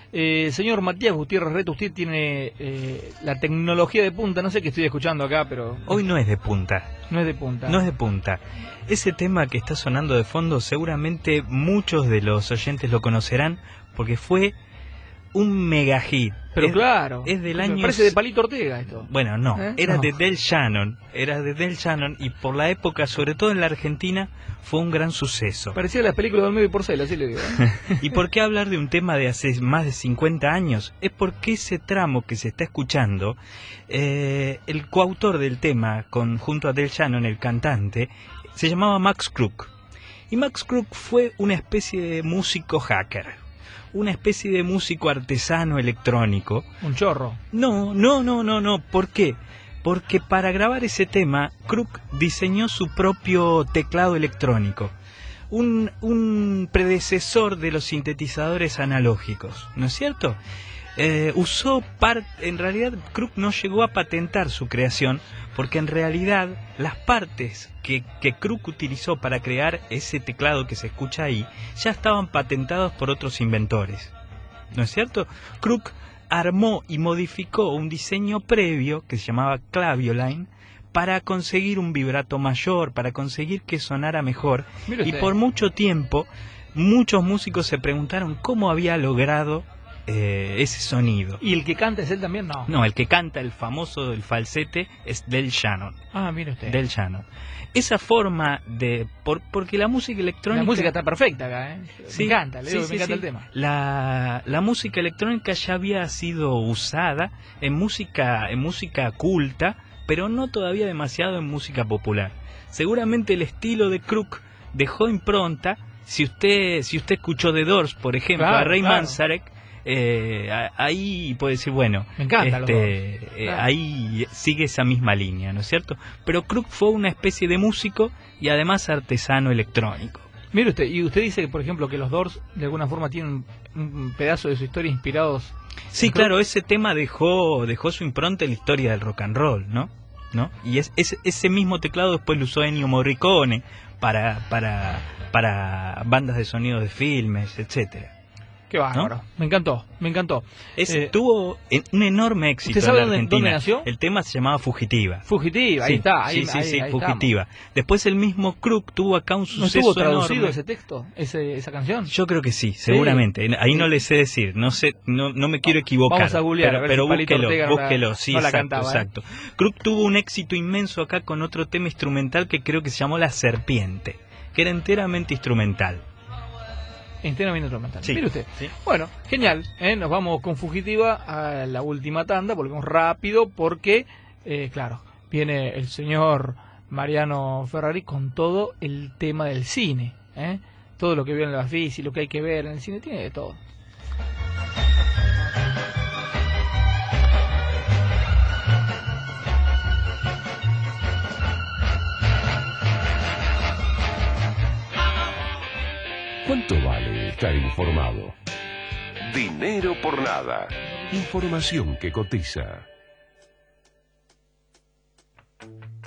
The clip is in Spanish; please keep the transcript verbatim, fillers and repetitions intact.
Eh, señor Matías Gutiérrez Reto, usted tiene eh, la tecnología de punta, no sé qué estoy escuchando acá, pero... Hoy no es de punta. No es de punta. No es de punta. Ese tema que está sonando de fondo seguramente muchos de los oyentes lo conocerán porque fue un mega hit. Pero es, claro. Es del Me año... parece de Palito Ortega esto. Bueno, no. ¿Eh? Era no. de Del Shannon. Era de Del Shannon y por la época, sobre todo en la Argentina, fue un gran suceso. Parecía las películas de Olmedo y Porcel, así le digo. ¿eh? ¿Y por qué hablar de un tema de hace más de cincuenta años? Es porque ese tramo que se está escuchando, eh, el coautor del tema, con, junto a Del Shannon, el cantante, se llamaba Max Crook. Y Max Crook fue una especie de músico hacker, una especie de músico artesano electrónico. Un chorro. No, no, no, no, no. ¿Por qué? Porque para grabar ese tema, Crook diseñó su propio teclado electrónico. Un, un predecesor de los sintetizadores analógicos, ¿no es cierto? Eh, usó par en realidad Crook no llegó a patentar su creación porque en realidad las partes que, que Crook utilizó para crear ese teclado que se escucha ahí ya estaban patentados por otros inventores, ¿no es cierto? Crook armó y modificó un diseño previo que se llamaba Clavioline para conseguir un vibrato mayor, para conseguir que sonara mejor. Y por mucho tiempo muchos músicos se preguntaron cómo había logrado eh, ese sonido. ¿Y el que canta es él también? No. No, el que canta el famoso del falsete es Del Shannon. Ah, mire usted. Del Shannon. Esa forma de... Por, porque la música electrónica... La música está perfecta acá, ¿eh? Sí, me encanta, le digo sí, que me sí, encanta sí. el tema. La, la música electrónica ya había sido usada en música, en música culta, pero no todavía demasiado en música popular. Seguramente el estilo de Crook dejó impronta. Si usted si usted escuchó The Doors, por ejemplo, claro, a Ray claro. Manzarek, eh, ahí puede decir, bueno, me encanta este, los dos. eh, Claro. ahí sigue esa misma línea, ¿no es cierto? Pero Crook fue una especie de músico y además artesano electrónico. Mire usted, y usted dice, por ejemplo, que los Doors de alguna forma tienen un pedazo de su historia inspirados. Sí, claro, ese tema dejó dejó su impronta en la historia del rock and roll, ¿no? ¿No? Y es, es, ese mismo teclado después lo usó Ennio Morricone para para para bandas de sonido de filmes, etcétera. Qué bárbaro, ¿no? Me encantó, me encantó. Es, eh, tuvo un enorme éxito ¿Usted sabe en la dónde, Argentina. dónde nació? El tema se llamaba Fugitiva. Fugitiva, sí, ahí está. Ahí, sí, sí, ahí, sí, ahí Fugitiva. Estamos. Después el mismo Crook tuvo acá un ¿No suceso estuvo traducido enorme. ese texto, ese, esa canción? Yo creo que sí, seguramente. Sí. Ahí no le sé decir, no sé, no, no me quiero equivocar. Vamos a googlear, pero, a ver pero si Palito búsquelo, Ortega no búsquelo, la, sí, no la exacto, cantaba, exacto. ¿eh? Crook tuvo un éxito inmenso acá con otro tema instrumental que creo que se llamó La Serpiente, que era enteramente instrumental. Enteramente instrumental. Sí. Mire usted. Sí. Bueno, genial. ¿eh? Nos vamos con Fugitiva a la última tanda, volvemos rápido porque, eh, claro, viene el señor Mariano Ferrari con todo el tema del cine. ¿eh? Todo lo que vio en la Bafisi, lo que hay que ver en el cine, tiene de todo. ¿Cuánto vale estar informado? Dinero por nada. Información que cotiza.